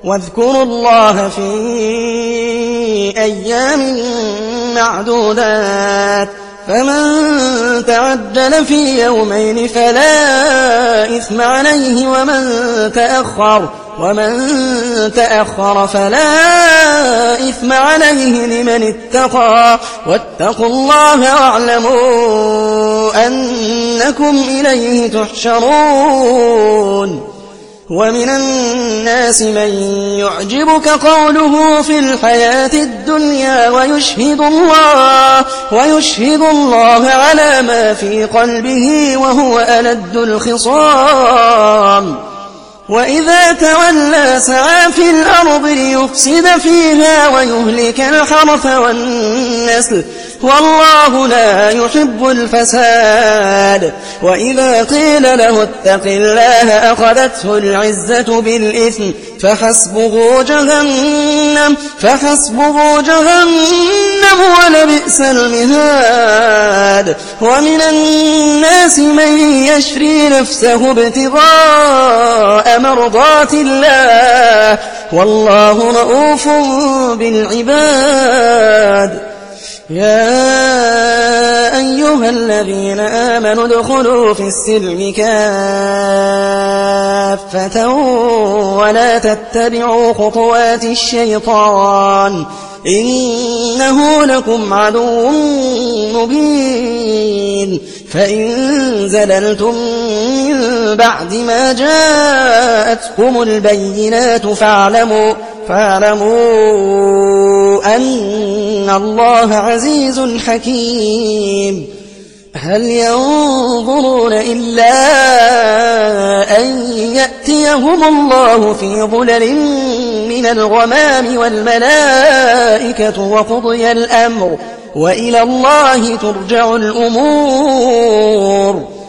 واذكروا الله في أيام معدودات فمن تعجل في يومين فلا إثم عليه ومن تأخر فلا إثم عليه لمن اتقى واتقوا الله واعلموا أنكم إليه تحشرون. ومن الناس من يعجبك قوله في الحياة الدنيا ويشهد الله على ما في قلبه وهو ألد الخصام وإذا تولى سعى في الأرض ليفسد فيها ويهلك الحرث والنسل والله لا يحب الفساد. وإذا قيل له اتق الله أخذته العزة بالإثم فحسبه جهنم ولبئس المهاد. ومن الناس من يشري نفسه ابتغاء مرضات الله والله رؤوف بالعباد. يا أيها الذين آمنوا ادخلوا في السلم كافة ولا تتبعوا خطوات الشيطان إنه لكم عدو مبين. فإن زللتم من بعد ما جاءتكم البينات فاعلموا أن الله عزيز حكيم. هل ينظرون إلا أن يأتيهم الله في ظلل من الغمام والملائكة وقضي الأمر وإلى الله ترجع الأمور.